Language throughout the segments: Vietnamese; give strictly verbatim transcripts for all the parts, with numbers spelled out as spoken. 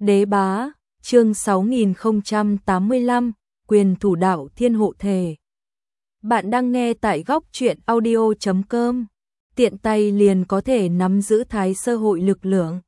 Đế bá, chương sáu nghìn không trăm tám mươi lăm, quyền thủ đạo thiên hộ thể. Bạn đang nghe tại góc truyện audio chấm com, tiện tay liền có thể nắm giữ thái sơ hội lực lượng.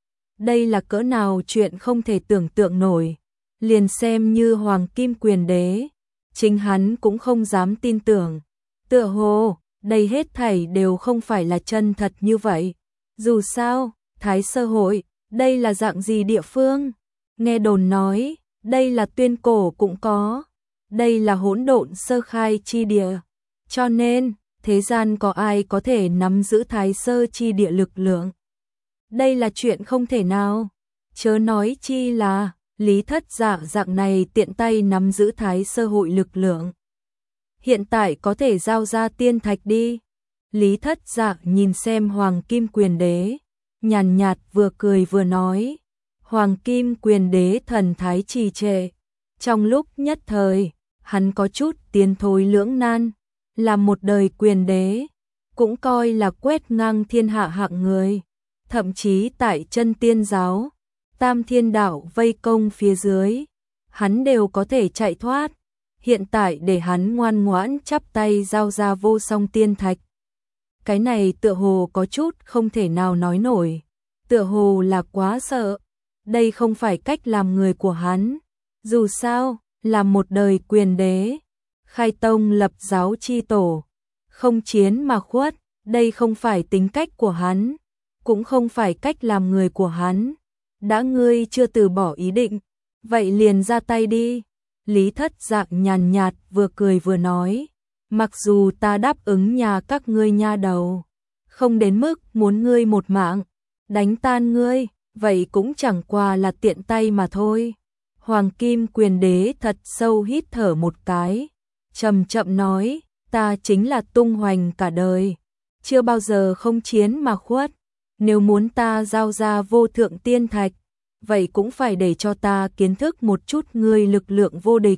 Đây là cỡ nào chuyện không thể tưởng tượng nổi, liền xem như Hoàng Kim Quyền Đế, chính hắn cũng không dám tin tưởng. Tựa hồ, đây hết thảy đều không phải là chân thật như vậy. Dù sao, thái sơ hội, đây là dạng gì địa phương? Nghe đồn nói, đây là tuyên cổ cũng có, đây là hỗn độn sơ khai chi địa, cho nên, thế gian có ai có thể nắm giữ thái sơ chi địa lực lượng? Đây là chuyện không thể nào, chớ nói chi là, Lý Thất Dạ dạng này tiện tay nắm giữ thái sơ hội lực lượng. Hiện tại có thể giao ra tiên thạch đi. Lý Thất Dạ nhìn xem Hoàng Kim Quyền Đế, nhàn nhạt vừa cười vừa nói. Hoàng Kim Quyền Đế thần thái trì trệ, trong lúc nhất thời, hắn có chút tiến thối lưỡng nan, là một đời quyền đế, cũng coi là quét ngang thiên hạ hạng người, thậm chí tại chân tiên giáo, tam thiên đạo vây công phía dưới, hắn đều có thể chạy thoát, hiện tại để hắn ngoan ngoãn chắp tay giao ra vô song tiên thạch. Cái này tựa hồ có chút không thể nào nói nổi, tựa hồ là quá sợ. Đây không phải cách làm người của hắn, dù sao, là một đời quyền đế, khai tông lập giáo chi tổ, không chiến mà khuất, đây không phải tính cách của hắn, cũng không phải cách làm người của hắn. Đã ngươi chưa từ bỏ ý định, vậy liền ra tay đi. Lý Thất Dạ nhàn nhạt vừa cười vừa nói, mặc dù ta đáp ứng nhà các ngươi nha đầu, không đến mức muốn ngươi một mạng, đánh tan ngươi. Vậy cũng chẳng qua là tiện tay mà thôi. Hoàng Kim Quyền Đế thật sâu hít thở một cái, chậm chậm nói, ta chính là tung hoành cả đời, chưa bao giờ không chiến mà khuất. Nếu muốn ta giao ra vô thượng tiên thạch, vậy cũng phải để cho ta kiến thức một chút ngươi lực lượng vô địch.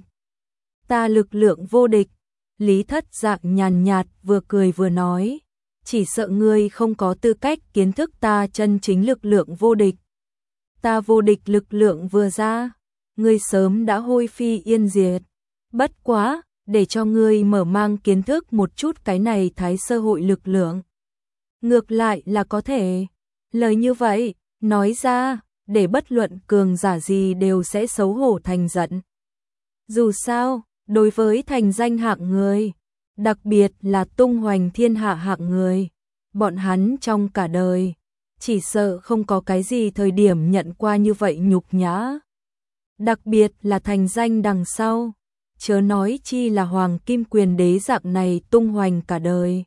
Ta lực lượng vô địch, Lý Thất Dạ nhàn nhạt vừa cười vừa nói, chỉ sợ ngươi không có tư cách kiến thức ta chân chính lực lượng vô địch. Ta vô địch lực lượng vừa ra, ngươi sớm đã hôi phi yên diệt. Bất quá, để cho ngươi mở mang kiến thức một chút cái này thái sơ hội lực lượng. Ngược lại là có thể, lời như vậy, nói ra, để bất luận cường giả gì đều sẽ xấu hổ thành giận. Dù sao, đối với thành danh hạng người, đặc biệt là tung hoành thiên hạ hạng người, bọn hắn trong cả đời, chỉ sợ không có cái gì thời điểm nhận qua như vậy nhục nhã. Đặc biệt là thành danh đằng sau, chớ nói chi là Hoàng Kim Quyền Đế dạng này tung hoành cả đời,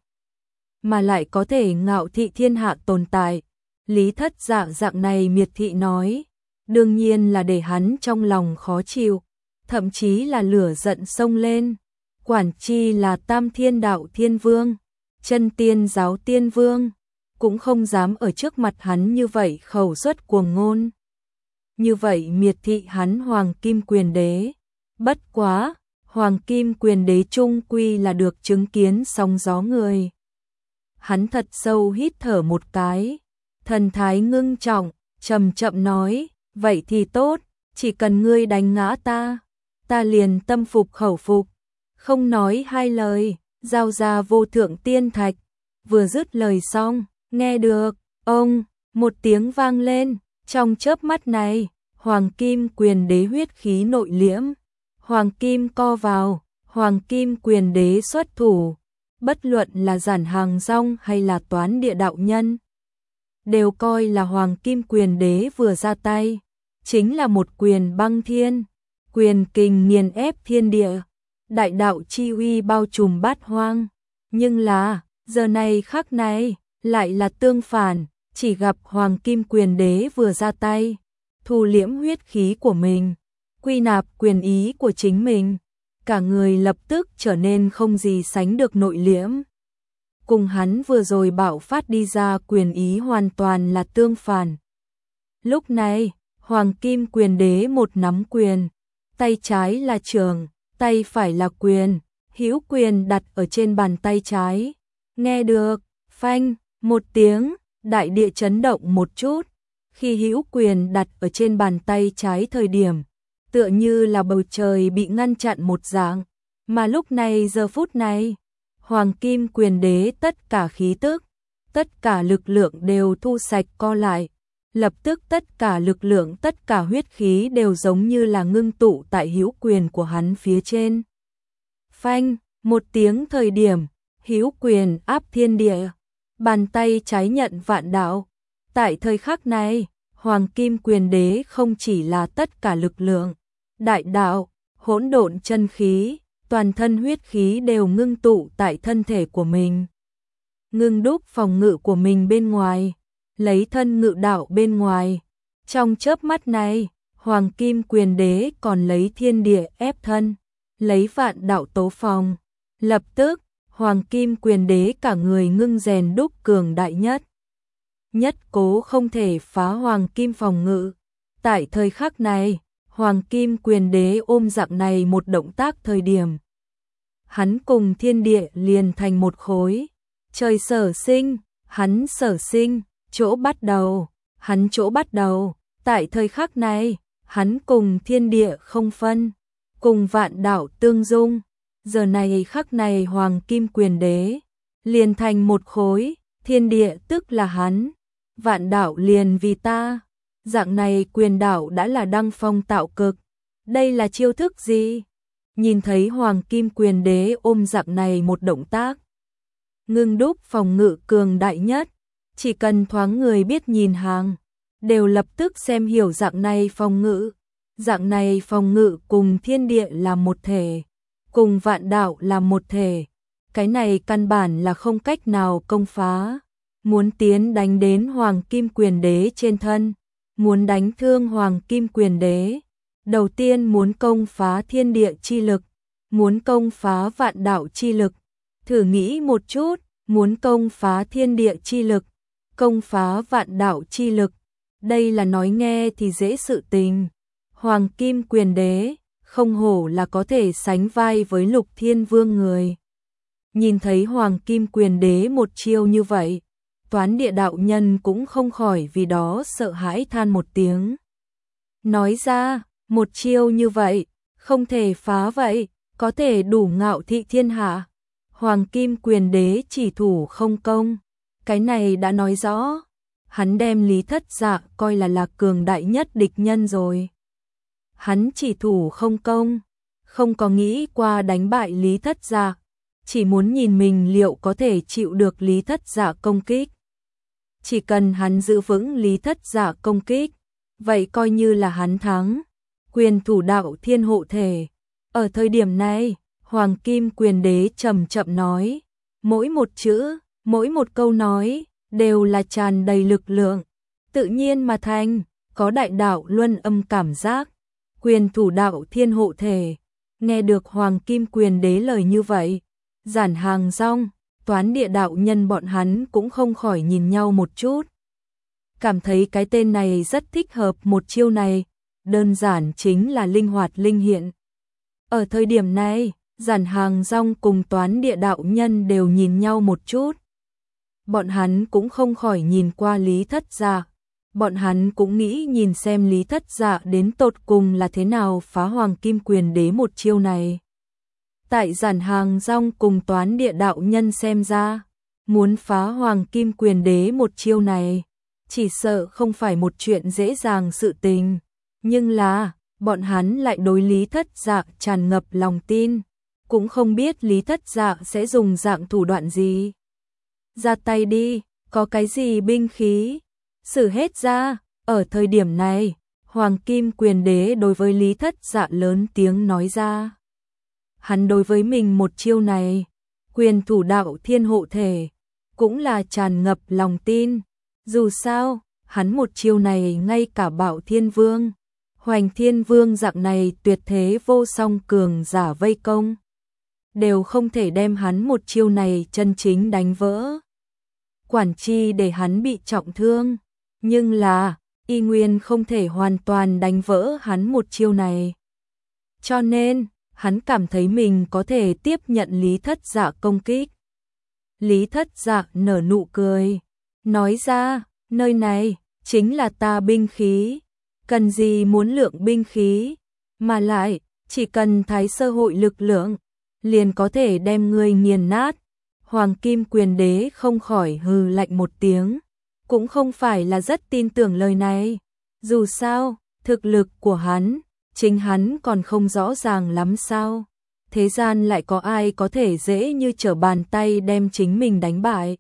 mà lại có thể ngạo thị thiên hạ tồn tại. Lý Thất Dạ dạng này miệt thị nói, đương nhiên là để hắn trong lòng khó chịu, thậm chí là lửa giận sông lên. Quản chi là Tam Thiên Đạo Thiên Vương, chân tiên giáo tiên vương, cũng không dám ở trước mặt hắn như vậy khẩu xuất cuồng ngôn. Như vậy miệt thị hắn Hoàng Kim Quyền Đế. Bất quá, Hoàng Kim Quyền Đế chung quy là được chứng kiến sóng gió người. Hắn thật sâu hít thở một cái, thần thái ngưng trọng, chậm chậm nói, vậy thì tốt, chỉ cần ngươi đánh ngã ta, ta liền tâm phục khẩu phục. Không nói hai lời, giao ra vô thượng tiên thạch. Vừa dứt lời xong, nghe được, ông, một tiếng vang lên, trong chớp mắt này, Hoàng Kim Quyền Đế huyết khí nội liễm, Hoàng Kim co vào, Hoàng Kim Quyền Đế xuất thủ, bất luận là Giản Hàng Rong hay là Toán Địa đạo nhân, đều coi là Hoàng Kim Quyền Đế vừa ra tay, chính là một quyền băng thiên, quyền kình nghiền ép thiên địa, đại đạo chi uy bao trùm bát hoang, nhưng là, giờ này khắc này, lại là tương phản, chỉ gặp Hoàng Kim Quyền Đế vừa ra tay, thu liễm huyết khí của mình, quy nạp quyền ý của chính mình, cả người lập tức trở nên không gì sánh được nội liễm. Cùng hắn vừa rồi bạo phát đi ra quyền ý hoàn toàn là tương phản. Lúc này, Hoàng Kim Quyền Đế một nắm quyền, tay trái là trường, tay phải là quyền, hữu quyền đặt ở trên bàn tay trái. Nghe được, phanh, một tiếng, đại địa chấn động một chút, Khi hữu quyền đặt ở trên bàn tay trái thời điểm, tựa như là bầu trời bị ngăn chặn một dạng, mà lúc này giờ phút này, Hoàng Kim Quyền Đế tất cả khí tức, tất cả lực lượng đều thu sạch co lại, lập tức tất cả lực lượng, tất cả huyết khí đều giống như là ngưng tụ tại hữu quyền của hắn phía trên. Phanh, một tiếng thời điểm, hữu quyền áp thiên địa, bàn tay trái nhận vạn đạo. Tại thời khắc này, Hoàng Kim Quyền Đế không chỉ là tất cả lực lượng, đại đạo, hỗn độn chân khí, toàn thân huyết khí đều ngưng tụ tại thân thể của mình. Ngưng đúc phòng ngự của mình bên ngoài, lấy thân ngự đạo bên ngoài. Trong chớp mắt này, Hoàng Kim Quyền Đế còn lấy thiên địa ép thân, lấy vạn đạo tố phòng. Lập tức, Hoàng Kim Quyền Đế cả người ngưng rèn đúc cường đại nhất. Nhất cố không thể phá Hoàng Kim phòng ngự. Tại thời khắc này, Hoàng Kim Quyền Đế ôm dạng này một động tác thời điểm. Hắn cùng thiên địa liền thành một khối. Trời sở sinh, hắn sở sinh, chỗ bắt đầu, hắn chỗ bắt đầu. Tại thời khắc này, hắn cùng thiên địa không phân, cùng vạn đạo tương dung. Giờ này khắc này Hoàng Kim Quyền Đế liền thành một khối, thiên địa tức là hắn, vạn đạo liền vì ta. Dạng này quyền đạo đã là đăng phong tạo cực. Đây là chiêu thức gì? Nhìn thấy Hoàng Kim Quyền Đế ôm dạng này một động tác, ngưng đúc phòng ngự cường đại nhất, chỉ cần thoáng người biết nhìn hàng, đều lập tức xem hiểu dạng này phòng ngự. Dạng này phòng ngự cùng thiên địa là một thể, cùng vạn đạo là một thể. Cái này căn bản là không cách nào công phá. Muốn tiến đánh đến Hoàng Kim Quyền Đế trên thân, muốn đánh thương Hoàng Kim Quyền Đế, đầu tiên muốn công phá thiên địa chi lực, muốn công phá vạn đạo chi lực. Thử nghĩ một chút, muốn công phá thiên địa chi lực, công phá vạn đạo chi lực, đây là nói nghe thì dễ sự tình. Hoàng Kim Quyền Đế không hổ là có thể sánh vai với Lục Thiên Vương người. Nhìn thấy Hoàng Kim Quyền Đế một chiêu như vậy, Toán Địa đạo nhân cũng không khỏi vì đó sợ hãi than một tiếng. Nói ra, một chiêu như vậy, không thể phá vậy, có thể đủ ngạo thị thiên hạ. Hoàng Kim Quyền Đế chỉ thủ không công, cái này đã nói rõ, hắn đem Lý Thất Dạ coi là là cường đại nhất địch nhân rồi. Hắn chỉ thủ không công, không có nghĩ qua đánh bại Lý Thất Dạ, chỉ muốn nhìn mình liệu có thể chịu được Lý Thất Dạ công kích. Chỉ cần hắn giữ vững Lý Thất Dạ công kích, vậy coi như là hắn thắng. Quyền thủ đạo thiên hộ thể. Ở thời điểm này, Hoàng Kim Quyền Đế chậm chậm nói, mỗi một chữ, mỗi một câu nói đều là tràn đầy lực lượng, tự nhiên mà thành, có đại đạo luân âm cảm giác. Quyền thủ đạo thiên hộ thể. Nghe được Hoàng Kim Quyền Đế lời như vậy, Giản Hàng Rong, Toán Địa đạo nhân bọn hắn cũng không khỏi nhìn nhau một chút. Cảm thấy cái tên này rất thích hợp một chiêu này, đơn giản chính là linh hoạt linh hiện. Ở thời điểm này, Giản Hàng Rong cùng Toán Địa đạo nhân đều nhìn nhau một chút. Bọn hắn cũng không khỏi nhìn qua Lý Thất Dạ. Bọn hắn cũng nghĩ nhìn xem Lý Thất Dạ đến tột cùng là thế nào phá Hoàng Kim Quyền Đế một chiêu này. Tại Giản Hàng Rong cùng Toán Địa đạo nhân xem ra, muốn phá Hoàng Kim Quyền Đế một chiêu này, chỉ sợ không phải một chuyện dễ dàng sự tình. Nhưng là, bọn hắn lại đối Lý Thất Dạ tràn ngập lòng tin, cũng không biết Lý Thất Dạ sẽ dùng dạng thủ đoạn gì. Ra tay đi, có cái gì binh khí, sử hết ra. Ở thời điểm này, Hoàng Kim Quyền Đế đối với Lý Thất Dạ lớn tiếng nói ra. Hắn đối với mình một chiêu này, quyền thủ đạo thiên hộ thể, cũng là tràn ngập lòng tin. Dù sao, hắn một chiêu này ngay cả Bảo Thiên Vương, Hoành Thiên Vương dạng này tuyệt thế vô song cường giả vây công, đều không thể đem hắn một chiêu này chân chính đánh vỡ. Quản chi để hắn bị trọng thương, nhưng là, y nguyên không thể hoàn toàn đánh vỡ hắn một chiêu này. Cho nên, hắn cảm thấy mình có thể tiếp nhận Lý Thất Dạ công kích. Lý Thất Dạ nở nụ cười, nói ra, nơi này, chính là ta binh khí, cần gì muốn lượng binh khí, mà lại, chỉ cần thái sơ hội lực lượng, liền có thể đem ngươi nghiền nát. Hoàng Kim Quyền Đế không khỏi hừ lạnh một tiếng, cũng không phải là rất tin tưởng lời này. Dù sao, thực lực của hắn, chính hắn còn không rõ ràng lắm sao. Thế gian lại có ai có thể dễ như trở bàn tay đem chính mình đánh bại.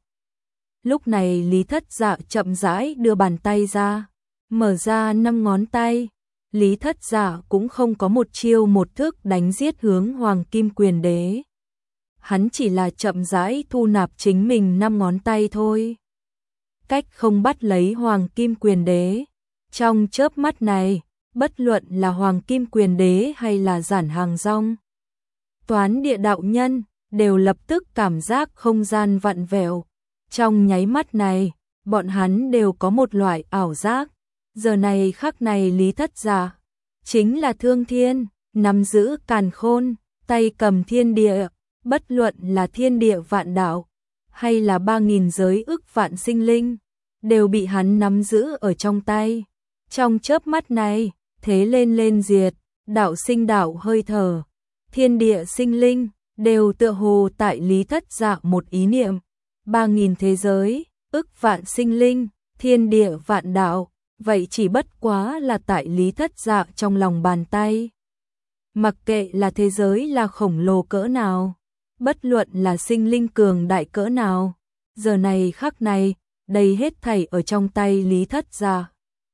Lúc này Lý Thất Dạ chậm rãi đưa bàn tay ra, mở ra năm ngón tay. Lý Thất Dạ cũng không có một chiêu một thức đánh giết hướng Hoàng Kim Quyền Đế. Hắn chỉ là chậm rãi thu nạp chính mình năm ngón tay thôi. Cách không bắt lấy Hoàng Kim Quyền Đế. Trong chớp mắt này, bất luận là Hoàng Kim Quyền Đế hay là Giản Hàng Rong, Toán Địa đạo nhân, đều lập tức cảm giác không gian vặn vẹo. Trong nháy mắt này, bọn hắn đều có một loại ảo giác. Giờ này khắc này Lý Thất Dạ chính là Thương Thiên, nắm giữ càn khôn, tay cầm thiên địa, bất luận là thiên địa vạn đạo, hay là ba nghìn giới ức vạn sinh linh, đều bị hắn nắm giữ ở trong tay. Trong chớp mắt này, thế lên lên diệt, đạo sinh đạo hơi thở, thiên địa sinh linh, đều tựa hồ tại Lý Thất Dạ một ý niệm. Ba nghìn thế giới, ức vạn sinh linh, thiên địa vạn đạo, vậy chỉ bất quá là tại Lý Thất Dạ trong lòng bàn tay. Mặc kệ là thế giới là khổng lồ cỡ nào, bất luận là sinh linh cường đại cỡ nào, giờ này khắc này, đây hết thảy ở trong tay Lý Thất Dạ.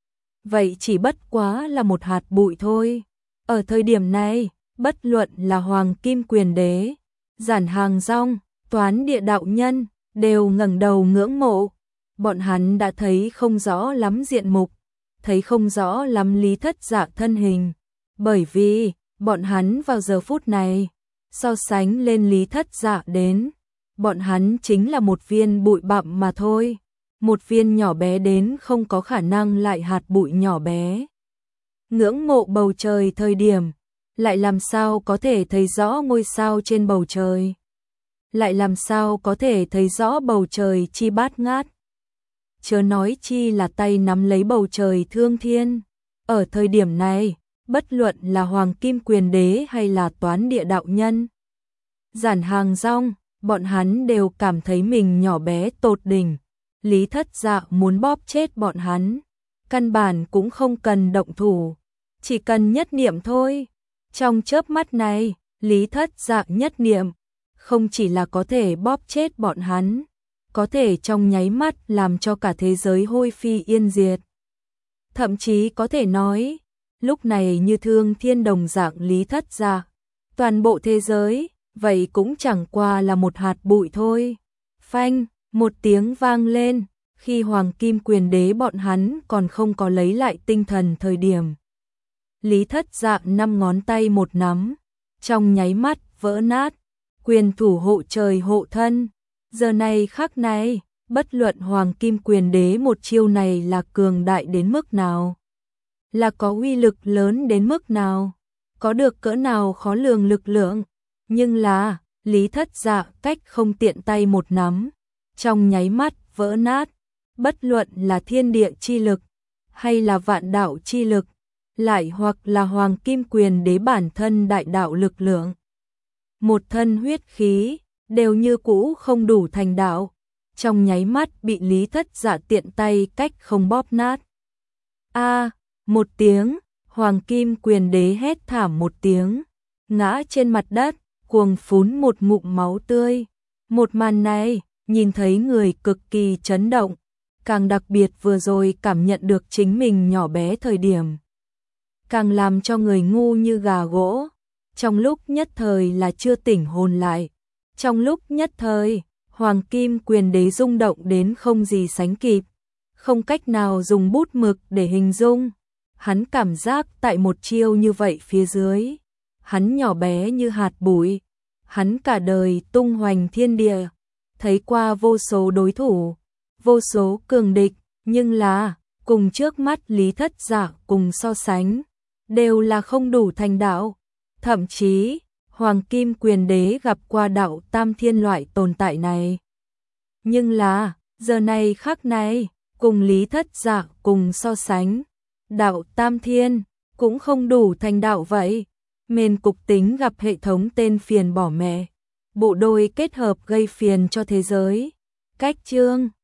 Vậy chỉ bất quá là một hạt bụi thôi. Ở thời điểm này, bất luận là Hoàng Kim Quyền Đế, Giản Hàng Rong, Toán Địa đạo nhân, đều ngẩng đầu ngưỡng mộ. Bọn hắn đã thấy không rõ lắm diện mục, thấy không rõ lắm Lý Thất Dạ thân hình, bởi vì bọn hắn vào giờ phút này so sánh lên Lý Thất Dạ đến, bọn hắn chính là một viên bụi bặm mà thôi, một viên nhỏ bé đến không có khả năng lại hạt bụi nhỏ bé. Ngưỡng mộ bầu trời thời điểm, lại làm sao có thể thấy rõ ngôi sao trên bầu trời, lại làm sao có thể thấy rõ bầu trời chi bát ngát. Chớ nói chi là tay nắm lấy bầu trời Thương Thiên. Ở thời điểm này, bất luận là Hoàng Kim Quyền Đế hay là Toán Địa đạo nhân, Giản Hàng Rong, bọn hắn đều cảm thấy mình nhỏ bé tột đỉnh. Lý Thất Dạ muốn bóp chết bọn hắn, căn bản cũng không cần động thủ, chỉ cần nhất niệm thôi. Trong chớp mắt này, Lý Thất Dạ nhất niệm, không chỉ là có thể bóp chết bọn hắn, có thể trong nháy mắt làm cho cả thế giới hôi phi yên diệt. Thậm chí có thể nói, lúc này như Thương Thiên đồng dạng Lý Thất Dạ, toàn bộ thế giới, vậy cũng chẳng qua là một hạt bụi thôi. Phanh, một tiếng vang lên, khi Hoàng Kim Quyền Đế bọn hắn còn không có lấy lại tinh thần thời điểm. Lý Thất Dạ năm ngón tay một nắm, trong nháy mắt vỡ nát, quyền thủ hộ trời hộ thân. Giờ này khắc này, bất luận Hoàng Kim Quyền Đế một chiêu này là cường đại đến mức nào, là có uy lực lớn đến mức nào, có được cỡ nào khó lường lực lượng, nhưng là Lý Thất Dạ cách không tiện tay một nắm, trong nháy mắt vỡ nát. Bất luận là thiên địa chi lực, hay là vạn đạo chi lực, lại hoặc là Hoàng Kim Quyền Đế bản thân đại đạo lực lượng, một thân huyết khí, đều như cũ không đủ thành đạo, trong nháy mắt bị Lý Thất Dạ tiện tay cách không bóp nát. A, một tiếng, Hoàng Kim Quyền Đế hét thảm một tiếng, ngã trên mặt đất, cuồng phún một ngụm máu tươi. Một màn này, nhìn thấy người cực kỳ chấn động, càng đặc biệt vừa rồi cảm nhận được chính mình nhỏ bé thời điểm, càng làm cho người ngu như gà gỗ, trong lúc nhất thời là chưa tỉnh hồn lại. Trong lúc nhất thời, Hoàng Kim Quyền Đế rung động đến không gì sánh kịp, không cách nào dùng bút mực để hình dung. Hắn cảm giác tại một chiêu như vậy phía dưới, hắn nhỏ bé như hạt bụi, hắn cả đời tung hoành thiên địa, thấy qua vô số đối thủ, vô số cường địch, nhưng là, cùng trước mắt Lý Thất Dạ cùng so sánh, đều là không đủ thành đạo. Thậm chí, Hoàng Kim Quyền Đế gặp qua đạo tam thiên loại tồn tại này. Nhưng là, giờ này khắc này, cùng Lý Thất Dạ cùng so sánh, đạo Tam Thiên cũng không đủ thành đạo vậy. Mền cục tính gặp hệ thống tên phiền bỏ mẹ, bộ đôi kết hợp gây phiền cho thế giới. Cách chương